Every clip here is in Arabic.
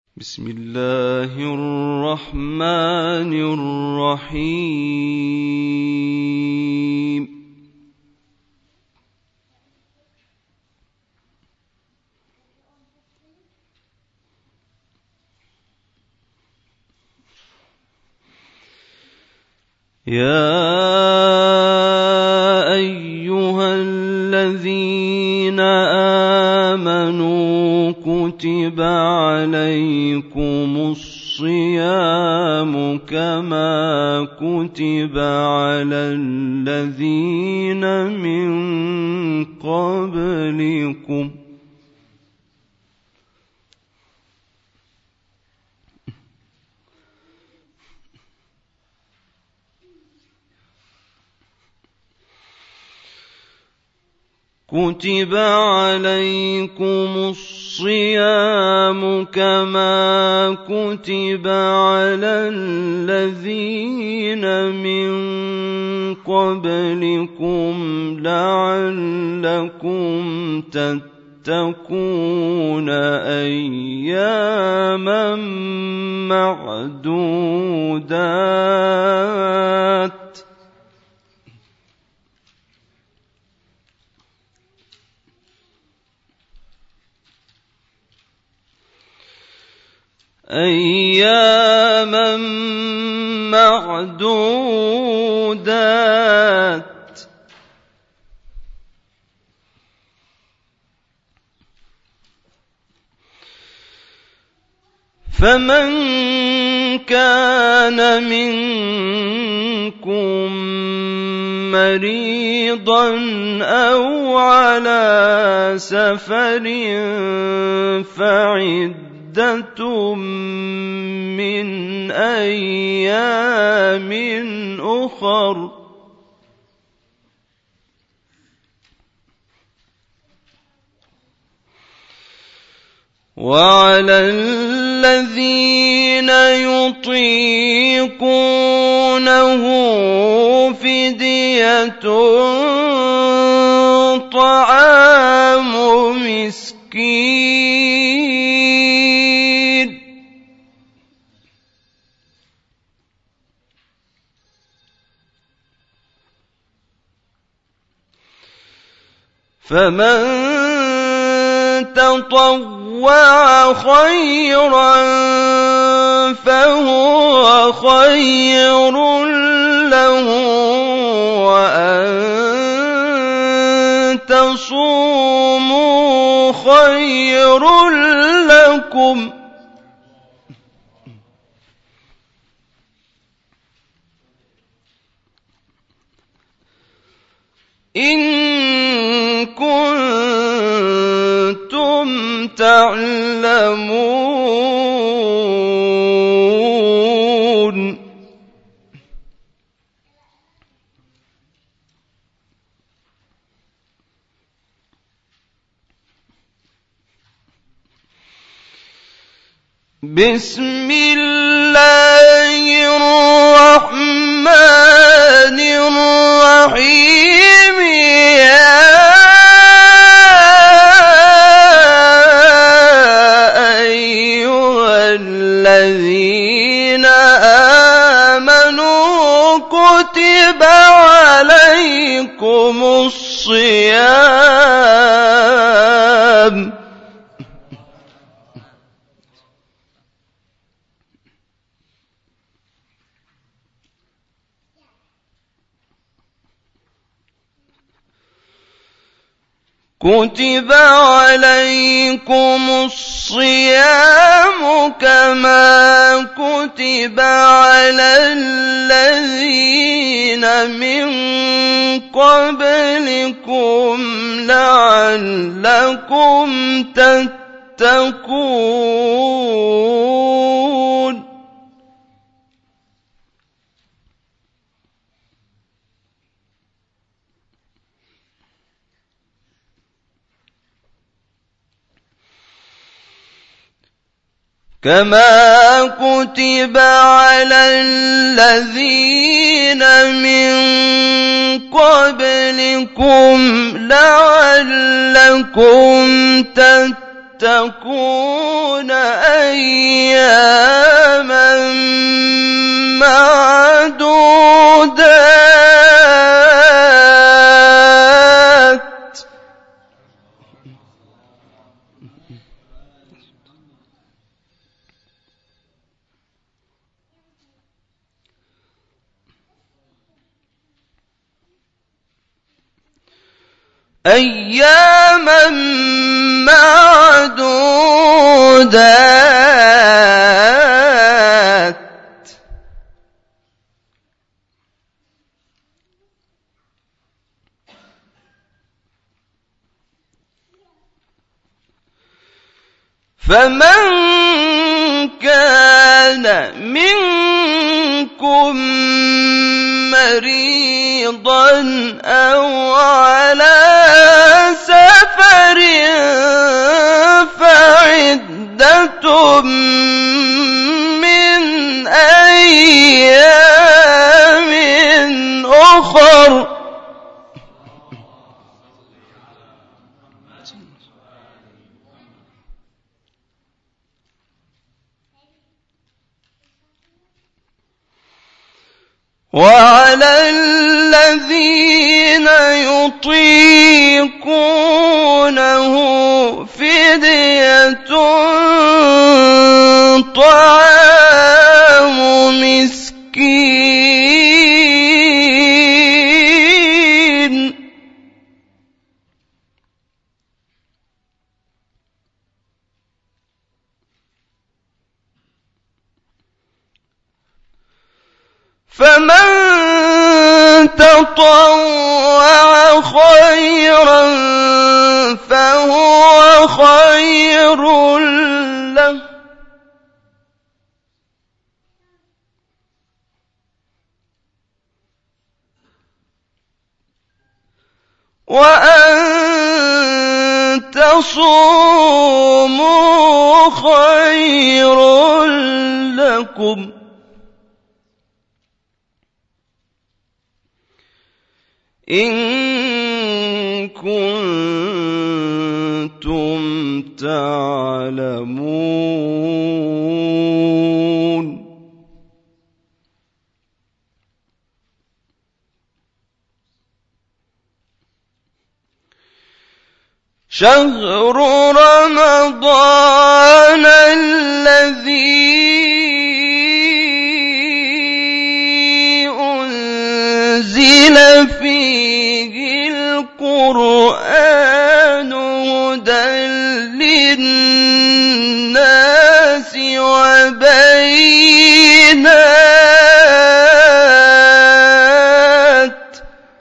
بسم الله الرحمن الرحيم. يا أيها الذين آمنوا كتب عليكم الصيام كما كتب على الذين من قبلكم كتب عليكم الصيام كما كتب على الذين من قبلكم لعلكم تتقون أياما معدودات فمن كان منكم مريضا أو على سفر فعدة من أيام أخر وعلى الذين يطيقونه فدية طعام مسكين فمن تطوع خيرا فهو خير له وأن تصوموا خير لكم إن كنتم تعلمون. بسم الله الرحمن الرحيم. يا أيها الذين آمنوا كتب عليكم الصيام كتب عليكم الصيام كما كتب على الذين من قبلكم لعلكم تتقون. كما كتب على الذين من قبلكم لعلكم تتقون أياما أياما معدودات فمن كان منكم مريضا أو على سفر فعدة من أيام أخر وعلى الذين يطيقونه فدية طعام مسكين فمن تطوع خيرا فهو خير له وأن تصوموا خير لكم إن كنتم تعلمون شهر رمضان الذي أنزل فيه القرآن هدى للناس وبينات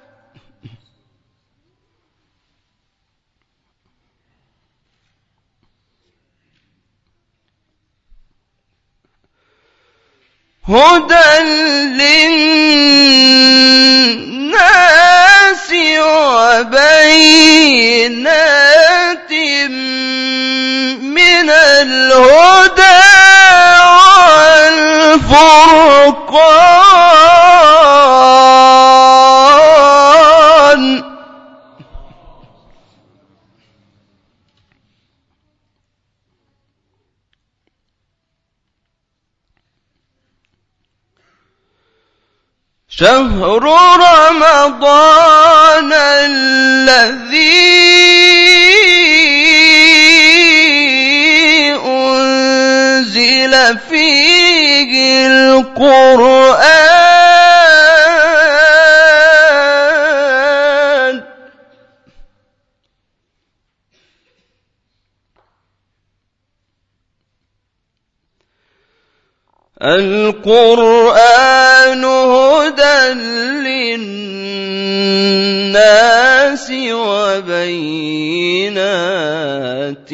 هدى للناس وبينات من الهدى والفرقان شهر رمضان الذي أنزل فيه القرآن هدى للناس وبينات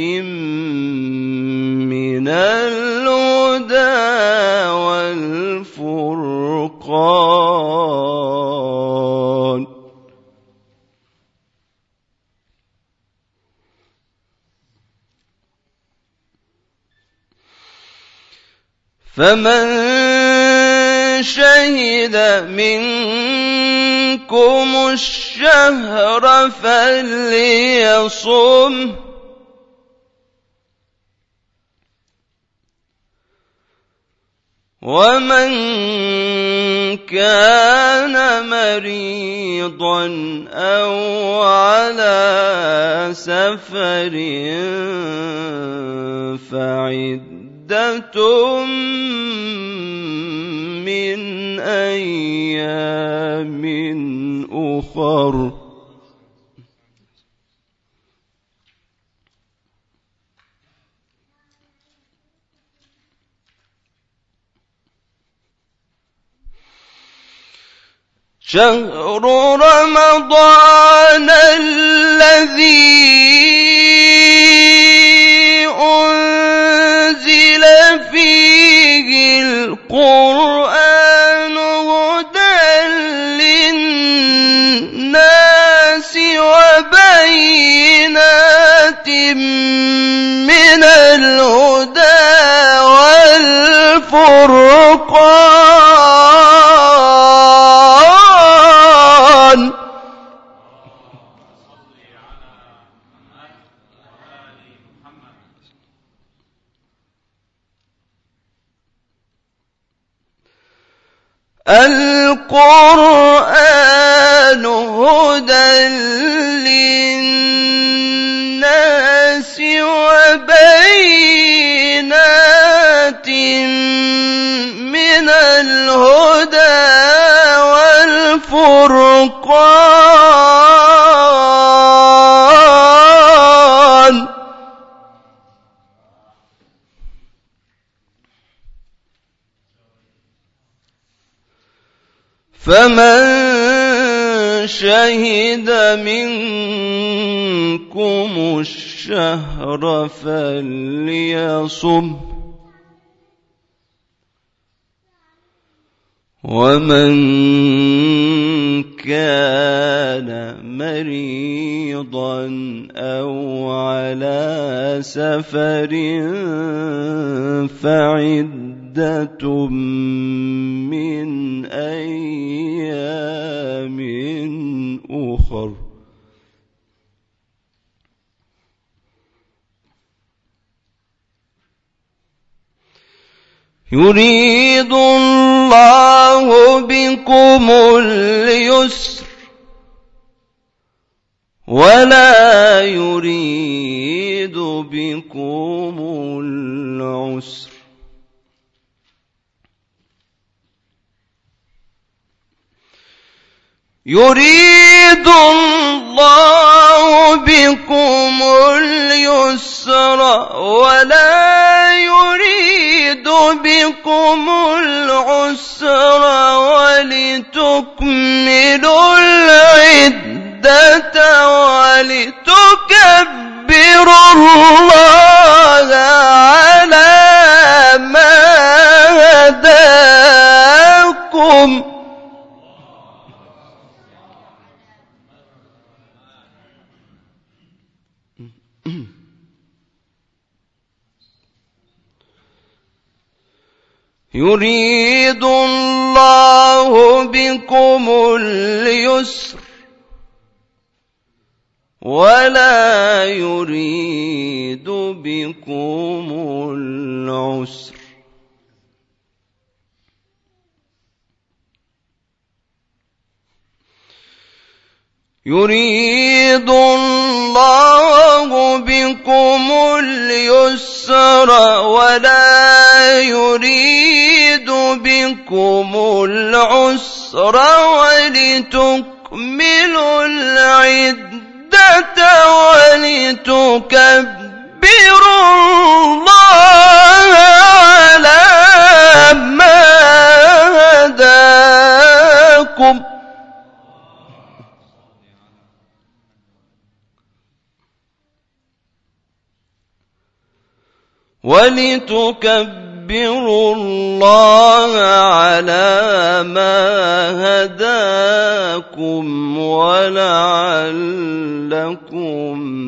من الهدى والفرقان فمن شهد منكم الشهر فليصم ومن كان مريضا أو على سفر فعدة من أيام أخر شهر رمضان الذي أنزل فيه القرآن هدى للناس وبينات من الهدى والفرقان. القرآن هدى للناس وبينات من الهدى والفرقان. فمن شهد منكم الشهر فليصم، ومن كان مريضا أو على سفر فعدة من أيام أخر. يريد الله بكم اليسر ولا يريد بكم العسر. يريد الله بكم اليسر ولا يريد بكم العسر ولتكملوا العدة ولتكبروا الله على ما هداكم. يريد الله بكم اليسر ولا يريد بكم العسر. يريد الله بكم اليسر ولا يريد بكم العسر ولتكملوا العدة ولتكبروا الله على ما هداكم. ولتكبروا الله على ما هداكم ولعلكم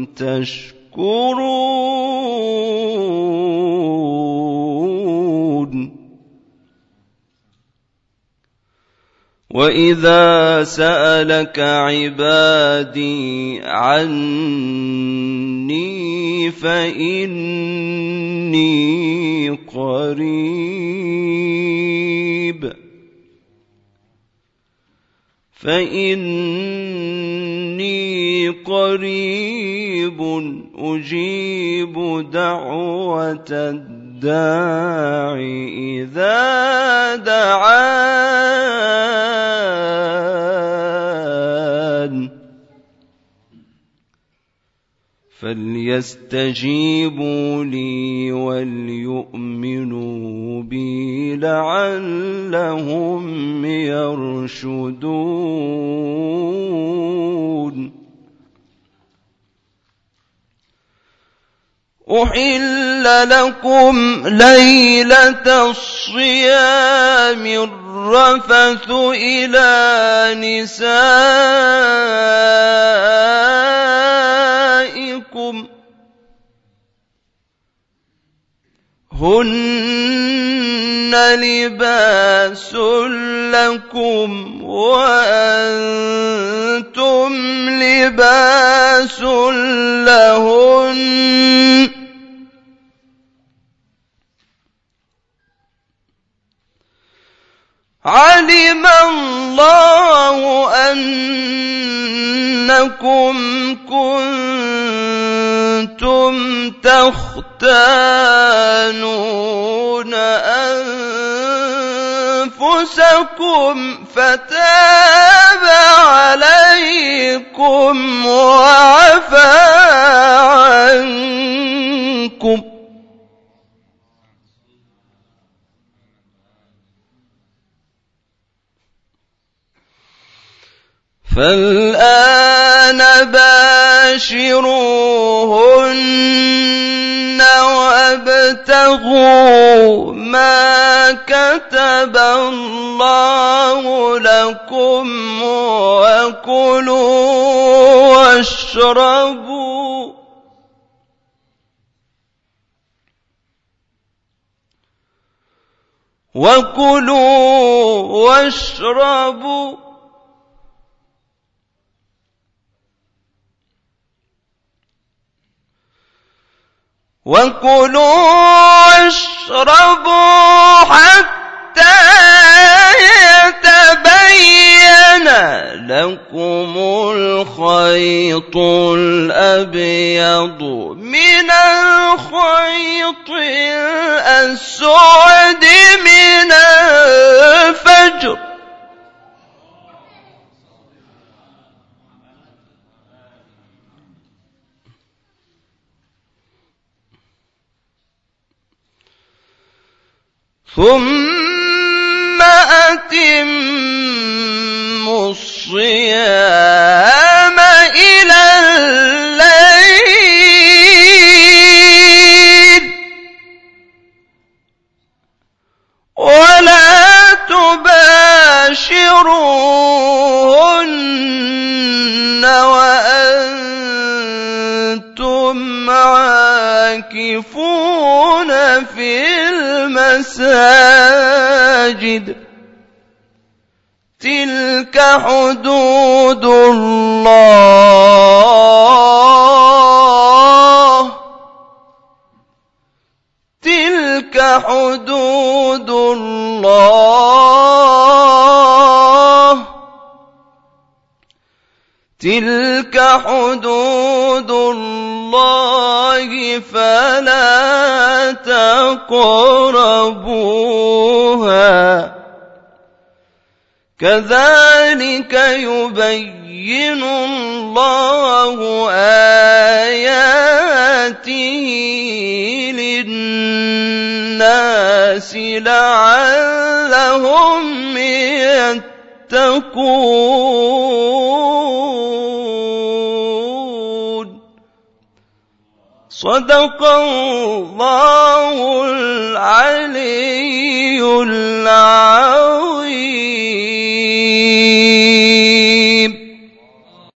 تشكرون. وإذا سألك عبادي عني فإني قريب أجيب دعوة الداع إذا دعان فليستجيبوا لي وليؤمنوا بي لعلهم يرشدون. أحل لكم ليلة الصيام الرفث إلى نسائكم هن لباس لكم وأنتم لباس لهن علم الله أنكم كنتم تختانون أنفسكم فتاب عليكم وعفى عنكم فالآن باشروهن وابتغوا ما كتب الله لكم وكلوا واشربوا حتى يتبين لكم الخيط الأبيض من الخيط الأسود من الفجر ثم أتموا الصيام إلى الليل ولا تباشروهن وأنتم عاكفون في المساجد تلك حدود الله فلا تقربوها كذلك يبين الله آياته للناس لعلهم يتقون. صدق الله